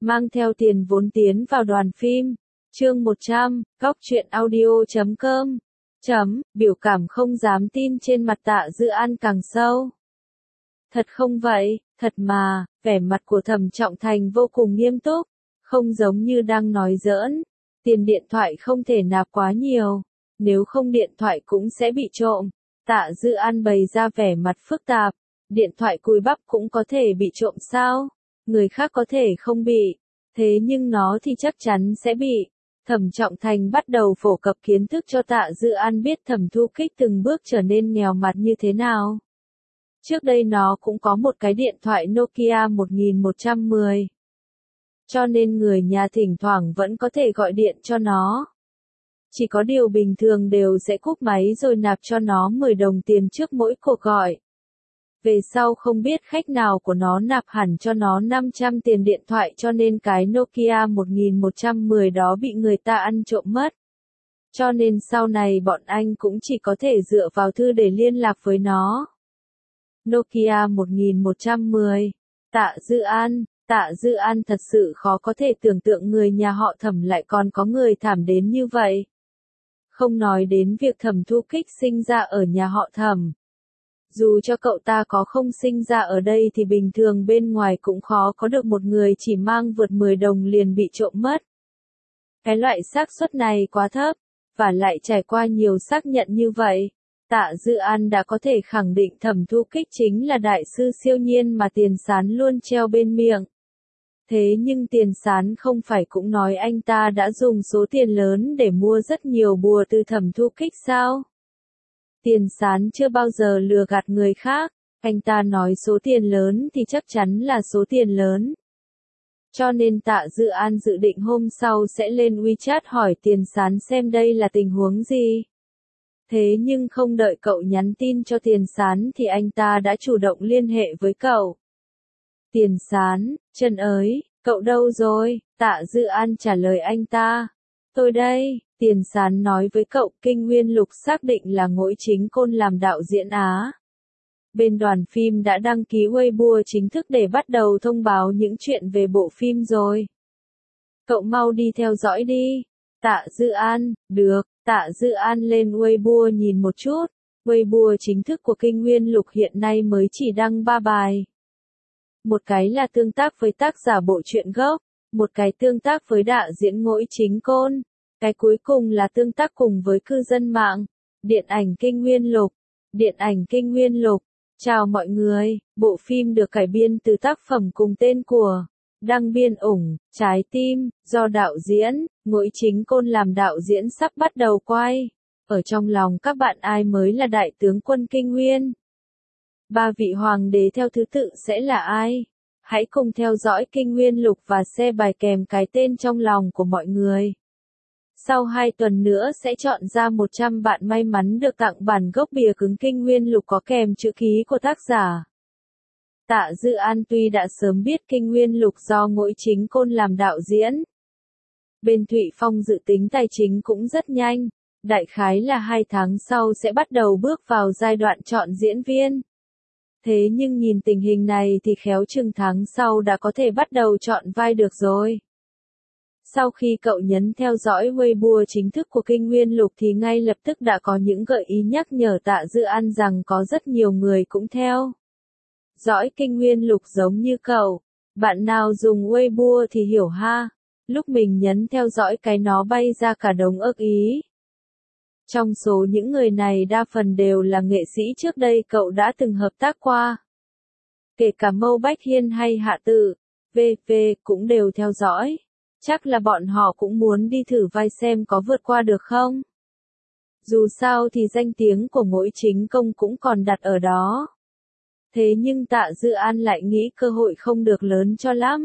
mang theo tiền vốn tiến vào đoàn phim. Chương 100, goctruyện.audio.com. Biểu cảm không dám tin trên mặt Tạ Dư An càng sâu. Thật không vậy, thật mà, vẻ mặt của Thẩm Trọng Thành vô cùng nghiêm túc, không giống như đang nói giỡn. Tiền điện thoại không thể nạp quá nhiều, nếu không điện thoại cũng sẽ bị trộm. Tạ Dư An bày ra vẻ mặt phức tạp, điện thoại cùi bắp cũng có thể bị trộm sao? Người khác có thể không bị, thế nhưng nó thì chắc chắn sẽ bị. Thẩm Trọng Thành bắt đầu phổ cập kiến thức cho Tạ Dư An biết Thẩm Thu Kích từng bước trở nên nghèo mặt như thế nào. Trước đây nó cũng có một cái điện thoại Nokia 1110. Cho nên người nhà thỉnh thoảng vẫn có thể gọi điện cho nó. Chỉ có điều bình thường đều sẽ cúp máy rồi nạp cho nó 10 đồng tiền trước mỗi cuộc gọi. Về sau không biết khách nào của nó nạp hẳn cho nó 500 tiền điện thoại cho nên cái Nokia 1110 đó bị người ta ăn trộm mất. Cho nên sau này bọn anh cũng chỉ có thể dựa vào thư để liên lạc với nó. Nokia 1110. Tạ Dư An thật sự khó có thể tưởng tượng người nhà họ Thẩm lại còn có người thảm đến như vậy. Không nói đến việc Thẩm Thu Kích sinh ra ở nhà họ Thẩm. Dù cho cậu ta có không sinh ra ở đây thì bình thường bên ngoài cũng khó có được một người chỉ mang vượt 10 đồng liền bị trộm mất. Cái loại xác suất này quá thấp, và lại trải qua nhiều xác nhận như vậy. Tạ Dư An đã có thể khẳng định Thẩm Thu Kích chính là đại sư siêu nhiên mà Tiền Sán luôn treo bên miệng. Thế nhưng Tiền Sán không phải cũng nói anh ta đã dùng số tiền lớn để mua rất nhiều bùa từ Thẩm Thu Kích sao? Tiền Sán chưa bao giờ lừa gạt người khác, anh ta nói số tiền lớn thì chắc chắn là số tiền lớn. Cho nên Tạ Dư An dự định hôm sau sẽ lên WeChat hỏi Tiền Sán xem đây là tình huống gì. Thế nhưng không đợi cậu nhắn tin cho Tiền Sán thì anh ta đã chủ động liên hệ với cậu. Tiền Sán, Trần ơi, cậu đâu rồi? Tạ Dư An trả lời anh ta. Tôi đây, Tiền Sán nói với cậu. Kinh Nguyên Lục xác định là Ngỗi Chính Côn làm đạo diễn Á. Bên đoàn phim đã đăng ký Weibo chính thức để bắt đầu thông báo những chuyện về bộ phim rồi. Cậu mau đi theo dõi đi. Tạ Dư An, được. Tạ Dư An lên Weibo nhìn một chút. Weibo chính thức của Kinh Nguyên Lục hiện nay mới chỉ đăng 3 bài. Một cái là tương tác với tác giả bộ truyện gốc, một cái tương tác với đạo diễn Ngỗi Chính Côn, cái cuối cùng là tương tác cùng với cư dân mạng. Điện ảnh Kinh Nguyên Lục. Điện ảnh Kinh Nguyên Lục. Chào mọi người, bộ phim được cải biên từ tác phẩm cùng tên của Đăng Biên Ủng, Trái Tim, do đạo diễn Ngỗi Chính Côn làm đạo diễn sắp bắt đầu quay. Ở trong lòng các bạn ai mới là đại tướng quân Kinh Nguyên? 3 vị hoàng đế theo thứ tự sẽ là ai? Hãy cùng theo dõi Kinh Nguyên Lục và share bài kèm cái tên trong lòng của mọi người. Sau 2 tuần nữa sẽ chọn ra 100 bạn may mắn được tặng bản gốc bìa cứng Kinh Nguyên Lục có kèm chữ ký của tác giả. Tạ Dư An tuy đã sớm biết Kinh Nguyên Lục do Ngỗi Chính Côn làm đạo diễn. Bên Thụy Phong dự tính tài chính cũng rất nhanh, đại khái là 2 tháng sau sẽ bắt đầu bước vào giai đoạn chọn diễn viên. Thế nhưng nhìn tình hình này thì khéo chừng tháng sau đã có thể bắt đầu chọn vai được rồi. Sau khi cậu nhấn theo dõi Weibo chính thức của Kinh Nguyên Lục thì ngay lập tức đã có những gợi ý nhắc nhở Tạ Dư An rằng có rất nhiều người cũng theo dõi Kinh Nguyên Lục giống như cậu. Bạn nào dùng Weibo thì hiểu ha. Lúc mình nhấn theo dõi cái nó bay ra cả đống ức ý. Trong số những người này đa phần đều là nghệ sĩ trước đây cậu đã từng hợp tác qua. Kể cả Mâu Bách Hiên hay Hạ Tự, v.v. cũng đều theo dõi. Chắc là bọn họ cũng muốn đi thử vai xem có vượt qua được không. Dù sao thì danh tiếng của Ngỗi Chính Công cũng còn đặt ở đó. Thế nhưng Tạ Dư An lại nghĩ cơ hội không được lớn cho lắm.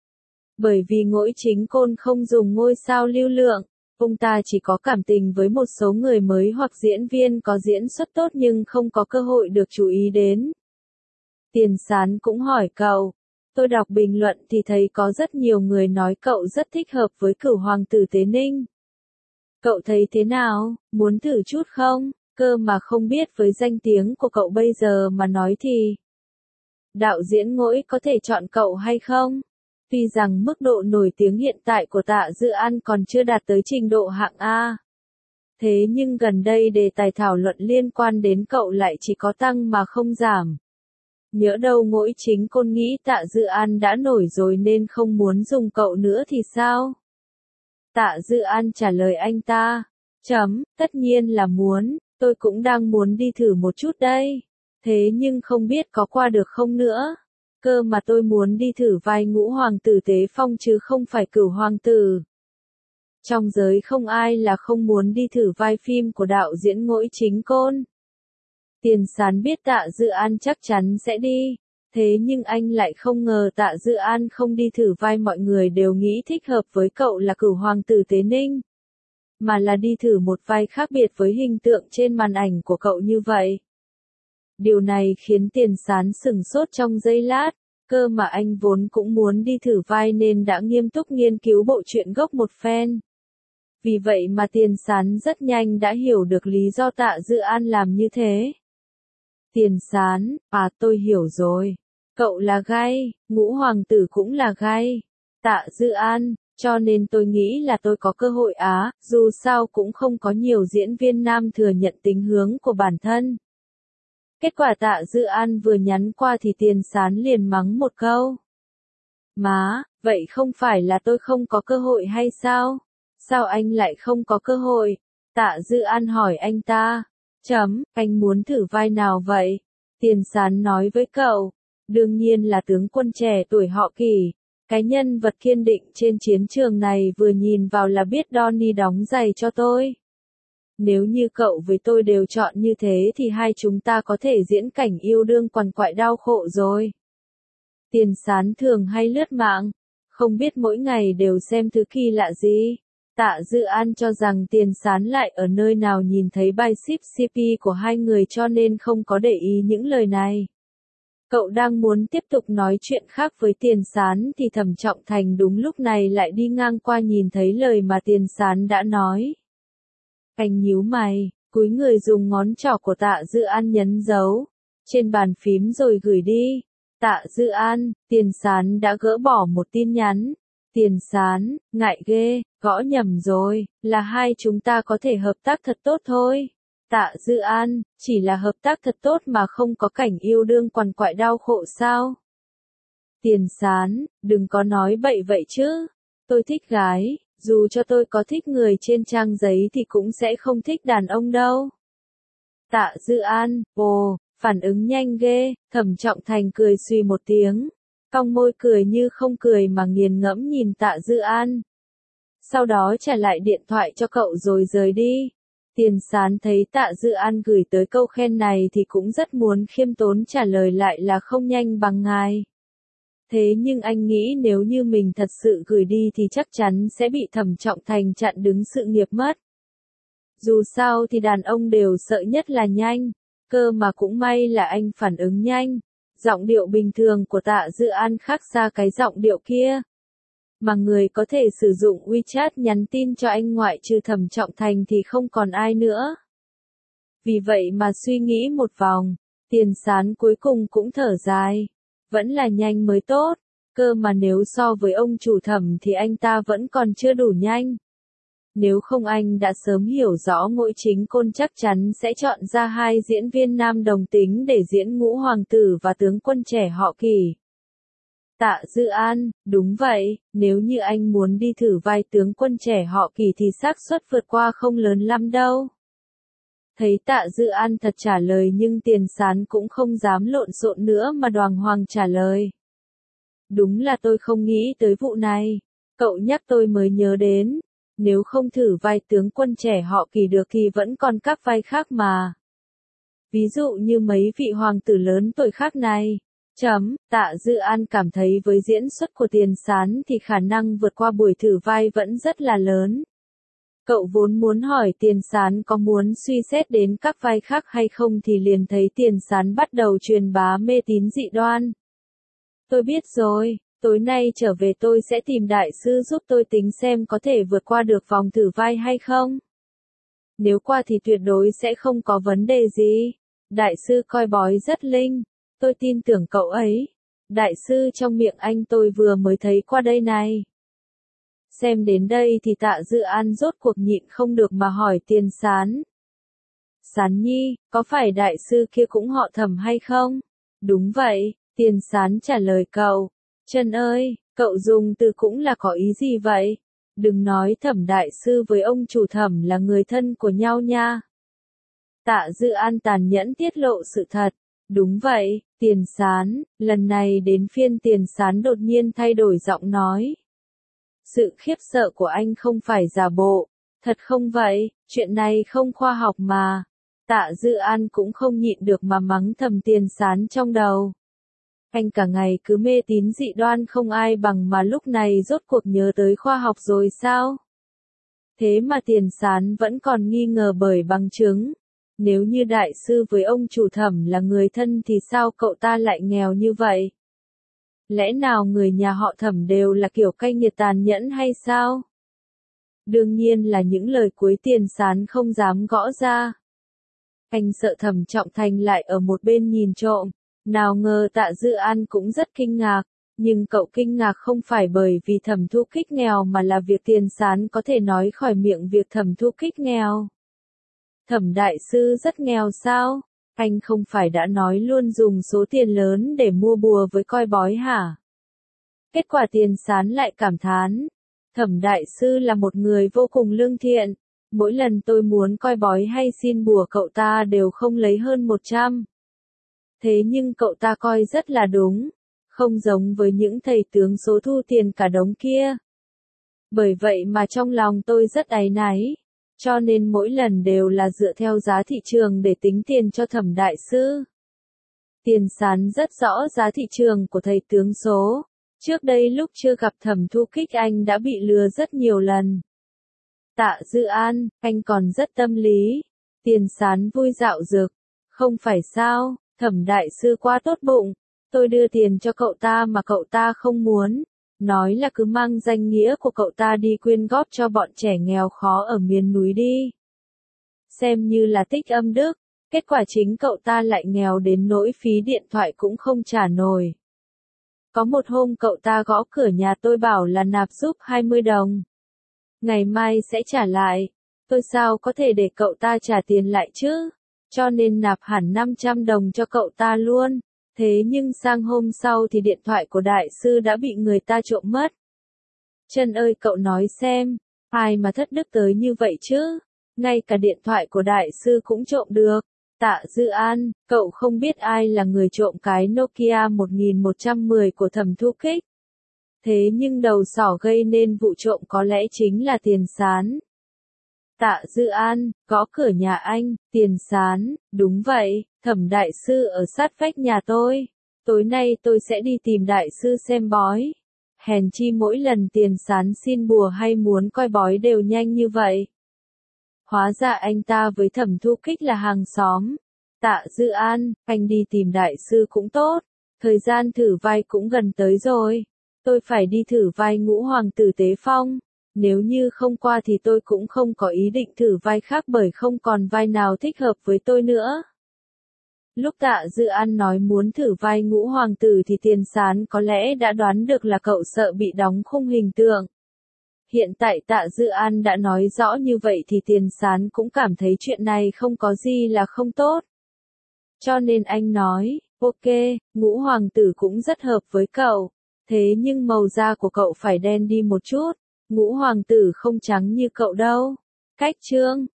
Bởi vì Ngỗi Chính Côn không dùng ngôi sao lưu lượng, ông ta chỉ có cảm tình với một số người mới hoặc diễn viên có diễn xuất tốt nhưng không có cơ hội được chú ý đến. Tiền Sán cũng hỏi cậu. Tôi đọc bình luận thì thấy có rất nhiều người nói cậu rất thích hợp với Cửu Hoàng tử Tế Ninh. Cậu thấy thế nào, muốn thử chút không? Cơ mà không biết với danh tiếng của cậu bây giờ mà nói thì đạo diễn Ngỗi có thể chọn cậu hay không? Tuy rằng mức độ nổi tiếng hiện tại của Tạ Dư An còn chưa đạt tới trình độ hạng A. Thế nhưng gần đây đề tài thảo luận liên quan đến cậu lại chỉ có tăng mà không giảm. Nhỡ đâu Ngỗi Chính Côn nghĩ Tạ Dư An đã nổi rồi nên không muốn dùng cậu nữa thì sao? Tạ Dư An trả lời anh ta. Tất nhiên là muốn, tôi cũng đang muốn đi thử một chút đây. Thế nhưng không biết có qua được không nữa. Cơ mà tôi muốn đi thử vai Ngũ Hoàng tử Tế Phong chứ không phải Cửu Hoàng tử. Trong giới không ai là không muốn đi thử vai phim của đạo diễn Ngỗi Chính Côn. Tiền Sán biết Tạ Dư An chắc chắn sẽ đi. Thế nhưng anh lại không ngờ Tạ Dư An không đi thử vai mọi người đều nghĩ thích hợp với cậu là Cửu Hoàng tử Tế Ninh. Mà là đi thử một vai khác biệt với hình tượng trên màn ảnh của cậu như vậy. Điều này khiến Tiền Sán sửng sốt trong giây lát, cơ mà anh vốn cũng muốn đi thử vai nên đã nghiêm túc nghiên cứu bộ truyện gốc một phen. Vì vậy mà Tiền Sán rất nhanh đã hiểu được lý do Tạ Dư An làm như thế. Tiền Sán, tôi hiểu rồi. Cậu là gay, Ngũ Hoàng tử cũng là gay. Tạ Dư An, cho nên tôi nghĩ là tôi có cơ hội dù sao cũng không có nhiều diễn viên nam thừa nhận tính hướng của bản thân. Kết quả Tạ Dư An vừa nhắn qua thì Tiền Sán liền mắng một câu. Má, vậy không phải là tôi không có cơ hội hay sao? Sao anh lại không có cơ hội? Tạ Dư An hỏi anh ta. Anh muốn thử vai nào vậy? Tiền Sán nói với cậu. Đương nhiên là tướng quân trẻ tuổi họ Kỳ. Cái nhân vật kiên định trên chiến trường này vừa nhìn vào là biết Donnie đóng giày cho tôi. Nếu như cậu với tôi đều chọn như thế thì hai chúng ta có thể diễn cảnh yêu đương quằn quại đau khổ rồi. Tiền Sán thường hay lướt mạng, không biết mỗi ngày đều xem thứ kỳ lạ gì. Tạ Dư An cho rằng Tiền Sán lại ở nơi nào nhìn thấy bài ship CP của hai người cho nên không có để ý những lời này. Cậu đang muốn tiếp tục nói chuyện khác với Tiền Sán thì Thẩm Trọng Thành đúng lúc này lại đi ngang qua nhìn thấy lời mà Tiền Sán đã nói. Anh nhíu mày, cúi người dùng ngón trỏ của Tạ Dư An nhấn dấu trên bàn phím rồi gửi đi. Tạ Dư An, Tiền Sán đã gỡ bỏ một tin nhắn. Tiền Sán, ngại ghê, gõ nhầm rồi, là hai chúng ta có thể hợp tác thật tốt thôi. Tạ Dư An, chỉ là hợp tác thật tốt mà không có cảnh yêu đương quằn quại đau khổ sao? Tiền Sán, đừng có nói bậy vậy chứ. Tôi thích gái, dù cho tôi có thích người trên trang giấy thì cũng sẽ không thích đàn ông đâu. Tạ Dư An, phản ứng nhanh ghê, Thẩm Trọng Thành cười suy một tiếng. Cong môi cười như không cười mà nghiền ngẫm nhìn Tạ Dư An. Sau đó trả lại điện thoại cho cậu rồi rời đi. Tiền Sán thấy Tạ Dư An gửi tới câu khen này thì cũng rất muốn khiêm tốn trả lời lại là không nhanh bằng ngài. Thế nhưng anh nghĩ nếu như mình thật sự gửi đi thì chắc chắn sẽ bị Thẩm Trọng Thành chặn đứng sự nghiệp mất. Dù sao thì đàn ông đều sợ nhất là nhanh, cơ mà cũng may là anh phản ứng nhanh. Giọng điệu bình thường của Tạ Dư An khác xa cái giọng điệu kia. Mà người có thể sử dụng WeChat nhắn tin cho anh ngoại trừ Thẩm Trọng Thành thì không còn ai nữa. Vì vậy mà suy nghĩ một vòng, Tiền Sán cuối cùng cũng thở dài. Vẫn là nhanh mới tốt, cơ mà nếu so với ông chủ Thẩm thì anh ta vẫn còn chưa đủ nhanh. Nếu không anh đã sớm hiểu rõ Ngỗi Chính Côn chắc chắn sẽ chọn ra hai diễn viên nam đồng tính để diễn Ngũ Hoàng tử và tướng quân trẻ họ Kỳ. Tạ Dư An, đúng vậy, nếu như anh muốn đi thử vai tướng quân trẻ họ Kỳ thì xác suất vượt qua không lớn lắm đâu. Thấy Tạ Dư An thật trả lời nhưng Tiền Sán cũng không dám lộn xộn nữa mà đoàng hoàng trả lời. Đúng là tôi không nghĩ tới vụ này. Cậu nhắc tôi mới nhớ đến. Nếu không thử vai tướng quân trẻ họ Kỳ được thì vẫn còn các vai khác mà. Ví dụ như mấy vị hoàng tử lớn tuổi khác này. Tạ Dư An cảm thấy với diễn xuất của Tiền Sán thì khả năng vượt qua buổi thử vai vẫn rất là lớn. Cậu vốn muốn hỏi Tiền Sán có muốn suy xét đến các vai khác hay không thì liền thấy Tiền Sán bắt đầu truyền bá mê tín dị đoan. Tôi biết rồi, tối nay trở về tôi sẽ tìm đại sư giúp tôi tính xem có thể vượt qua được vòng thử vai hay không. Nếu qua thì tuyệt đối sẽ không có vấn đề gì. Đại sư coi bói rất linh, tôi tin tưởng cậu ấy. đại sư trong miệng anh tôi vừa mới thấy qua đây này. Xem đến đây thì Tạ Dư An rốt cuộc nhịn không được mà hỏi Tiền Sán. Sán Nhi, có phải đại sư kia cũng họ Thẩm hay không? Đúng vậy, Tiền Sán trả lời cậu. Trân ơi, cậu dùng từ cũng là có ý gì vậy? Đừng nói Thẩm đại sư với ông chủ Thẩm là người thân của nhau nha. Tạ Dư An tàn nhẫn tiết lộ sự thật. Đúng vậy, Tiền Sán, lần này đến phiên Tiền Sán đột nhiên thay đổi giọng nói. Sự khiếp sợ của anh không phải giả bộ, thật không vậy, chuyện này không khoa học mà. Tạ Dư An cũng không nhịn được mà mắng thầm Tiền Sán trong đầu. Anh cả ngày cứ mê tín dị đoan không ai bằng mà lúc này rốt cuộc nhớ tới khoa học rồi sao? Thế mà Tiền Sán vẫn còn nghi ngờ bởi bằng chứng. Nếu như đại sư với ông chủ Thẩm là người thân thì sao cậu ta lại nghèo như vậy? Lẽ nào người nhà họ Thẩm đều là kiểu cay nghiệt tàn nhẫn hay sao? Đương nhiên là những lời cuối Tiền Sán không dám gõ ra. Anh sợ Thẩm Trọng Thành lại ở một bên nhìn trộm. Nào ngờ Tạ Dư An cũng rất kinh ngạc. Nhưng cậu kinh ngạc không phải bởi vì Thẩm Thu Kích nghèo mà là việc Tiền Sán có thể nói khỏi miệng việc Thẩm Thu Kích nghèo. Thẩm đại sư rất nghèo sao? Anh không phải đã nói luôn dùng số tiền lớn để mua bùa với coi bói hả? Kết quả Tiền Sán lại cảm thán. Thẩm đại sư là một người vô cùng lương thiện. Mỗi lần tôi muốn coi bói hay xin bùa cậu ta đều không lấy hơn 100. Thế nhưng cậu ta coi rất là đúng. Không giống với những thầy tướng số thu tiền cả đống kia. Bởi vậy mà trong lòng tôi rất áy náy. Cho nên mỗi lần đều là dựa theo giá thị trường để tính tiền cho Thẩm đại sư. Tiền Sán rất rõ giá thị trường của thầy tướng số. Trước đây lúc chưa gặp Thẩm Thu Kích anh đã bị lừa rất nhiều lần. Tạ Dư An, anh còn rất tâm lý. Tiền Sán vui dạo dực. Không phải sao, Thẩm đại sư quá tốt bụng. Tôi đưa tiền cho cậu ta mà cậu ta không muốn. Nói là cứ mang danh nghĩa của cậu ta đi quyên góp cho bọn trẻ nghèo khó ở miền núi đi. Xem như là tích âm đức, kết quả chính cậu ta lại nghèo đến nỗi phí điện thoại cũng không trả nổi. Có một hôm cậu ta gõ cửa nhà tôi bảo là nạp giúp 20 đồng. Ngày mai sẽ trả lại. Tôi sao có thể để cậu ta trả tiền lại chứ? Cho nên nạp hẳn 500 đồng cho cậu ta luôn. Thế nhưng sang hôm sau thì điện thoại của đại sư đã bị người ta trộm mất. Trân ơi cậu nói xem, ai mà thất đức tới như vậy chứ? Ngay cả điện thoại của đại sư cũng trộm được. Tạ Dư An, cậu không biết ai là người trộm cái Nokia 1110 của Thẩm Thu Kích. Thế nhưng đầu sỏ gây nên vụ trộm có lẽ chính là Tiền Sán. Tạ Dư An, gõ cửa nhà anh, Tiền Sán, đúng vậy, Thẩm đại sư ở sát vách nhà tôi. Tối nay tôi sẽ đi tìm đại sư xem bói. Hèn chi mỗi lần Tiền Sán xin bùa hay muốn coi bói đều nhanh như vậy. Hóa ra anh ta với Thẩm Thu Kích là hàng xóm. Tạ Dư An, anh đi tìm đại sư cũng tốt. Thời gian thử vai cũng gần tới rồi. Tôi phải đi thử vai Ngũ Hoàng tử Tế Phong. Nếu như không qua thì tôi cũng không có ý định thử vai khác bởi không còn vai nào thích hợp với tôi nữa. Lúc Tạ Dư An nói muốn thử vai Ngũ Hoàng tử thì Tiền Sán có lẽ đã đoán được là cậu sợ bị đóng khung hình tượng. Hiện tại Tạ Dư An đã nói rõ như vậy thì Tiền Sán cũng cảm thấy chuyện này không có gì là không tốt. Cho nên anh nói, ok, Ngũ Hoàng tử cũng rất hợp với cậu. Thế nhưng màu da của cậu phải đen đi một chút. Ngũ Hoàng tử không trắng như cậu đâu. Cách chương